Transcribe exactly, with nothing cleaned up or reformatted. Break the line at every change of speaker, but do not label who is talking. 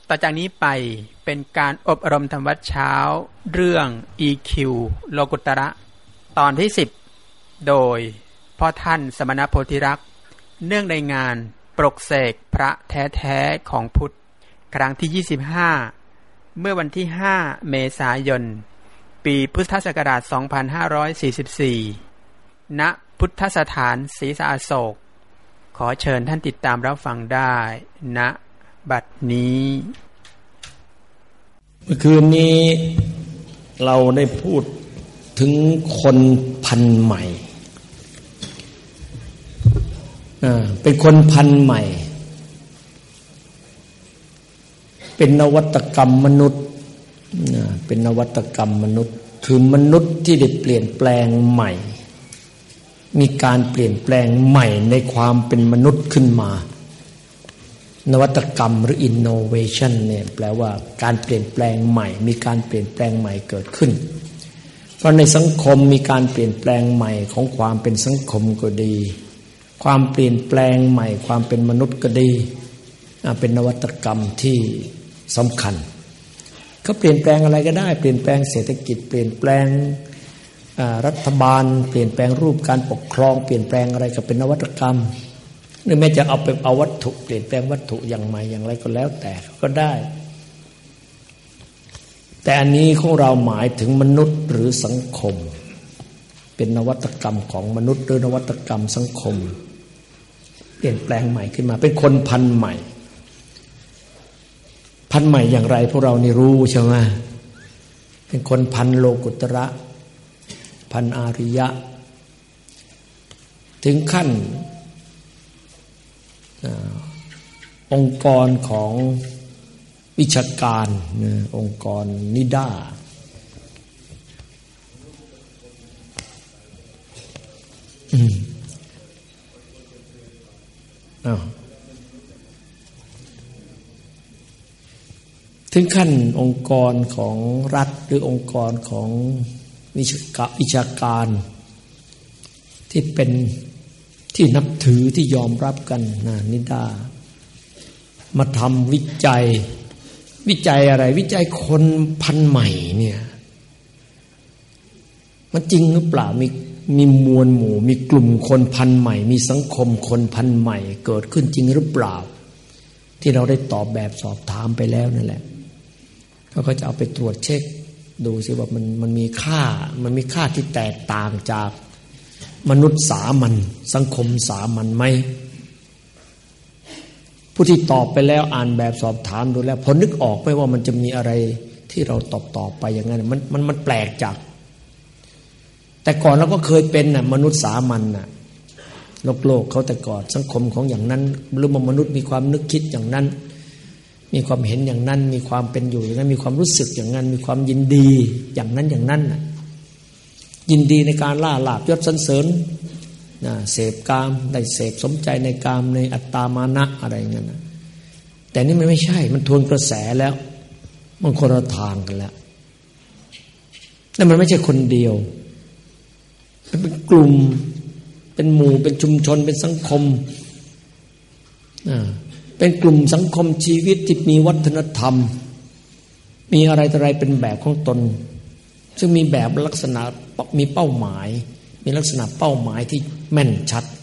ต่อจากนี้ไปเป็นการอบรมธรรมวัดเช้าเรื่อง อี คิว โลกุตระตอนที่สิบโดยพ่อท่านสมณโพธิรักษ์เนื่องในงานปลุกเสกพระแท้ๆของพุทธครั้งที่ยี่สิบห้าเมื่อวันที่ห้าเมษายนปีพุทธศักราชสองพันห้าร้อยสี่สิบสี่ณพุทธสถานศรีสะอโศกขอเชิญท่านติดตามรับฟังได้ณบัดนี้
เมื่อคืนนี้เราได้พูดถึงคนพันใหม่อ่าเป็นคนพันใหม่เป็นนวัตกรรมมนุษย์อ่าเป็นนวัตกรรมมนุษย์คือมนุษย์ที่ได้เปลี่ยนแปลงใหม่มีการเปลี่ยนแปลงใหม่ในความเป็นมนุษย์ขึ้นมานวัตกรรมหรือ innovation เนี่ยแปลว่าการเปลี่ยนแปลงใหม่มีการเปลี่ยนแปลงใหม่เกิดขึ้นเพราะในสังคมมีการเปลี่ยนแปลงใหม่ของความเป็นสังคมก็ดีความเปลี่ยนแปลงใหม่ความเป็นมนุษย์ก็ดีเป็นนวัตกรรมที่สำคัญเขาเปลี่ยนแปลงอะไรก็ได้เปลี่ยนแปลงเศรษฐกิจเปลี่ยนแปลงรัฐบาลเปลี่ยนแปลงรูปการปกครองเปลี่ยนแปลงอะไรก็เป็นนวัตกรรมหรือแม้จะเอาไปเอาวัตถุเปลี่ยนแปลงวัตถุอย่างใหม่อย่างไรก็แล้วแต่ก็ได้แต่อันนี้ของเราหมายถึงมนุษย์หรือสังคมเป็นนวัตกรรมของมนุษย์หรือนวัตกรรมสังคมเปลี่ยนแปลงใหม่ขึ้นมาเป็นคนพันใหม่พันใหม่อย่างไรพวกเรานี่รู้ใช่ไหมเป็นคนพันโลกุตระพันอาริยะถึงขั้นองค์กรของวิชาการองค์กรนิด้าอืมอ้าวถึงขั้นองค์กรของรัฐหรือองค์กรของวิชาวิชาการที่เป็นที่นับถือที่ยอมรับกันนะนิด้ามาทำวิจัยวิจัยอะไรวิจัยคนพันใหม่เนี่ยมันจริงหรือเปล่ามีมีมวลหมู่มีกลุ่มคนพันใหม่มีสังคมคนพันใหม่เกิดขึ้นจริงหรือเปล่าที่เราได้ตอบแบบสอบถามไปแล้วนั่นแหละเขาก็จะเอาไปตรวจเช็คดูสิว่ามันมันมีค่ามันมีค่าที่แตกต่างจากมนุษย์สามัญสังคมสามัญไหมผู้ที่ตอบไปแล้วอ่านแบบสอบถามดูแล้วพอนึกออกไหมว่ามันจะมีอะไรที่เราตอบตอบไปอย่างนั้นมันมันมันแปลกจากแต่ก่อนเราก็เคยเป็นน่ะมนุษย์สามัญน่ะโลกโลกเขาแต่ก่อนสังคมของอย่างนั้นหรือมนุษย์มีความนึกคิดอย่างนั้นมีความเห็นอย่างนั้นมีความเป็นอยู่อย่างนั้นมีความรู้สึกอย่างนั้นมีความยินดีอย่างนั้นอย่างนั้นน่ะยินดีในการล่าลาภยศสรรเสริญนะเสพกามได้เสพสมใจในกามในอัตตามานะอะไรอย่างนั้นนะแต่นี่มันไม่ใช่มันทวนกระแสแล้วมันคนละทางกันแล้วแล้วมันไม่ใช่คนเดียวมันเป็นกลุ่มเป็นหมู่เป็นชุมชนเป็นสังคมอ่าเป็นกลุ่มสังคมชีวิตที่มีวัฒนธรรมมีอะไรต่ออะไรเป็นแบบของตนซึ่งมีแบบลักษณะมีเป้าหมายมีลักษณะเป้าหมายที่แม่นชัด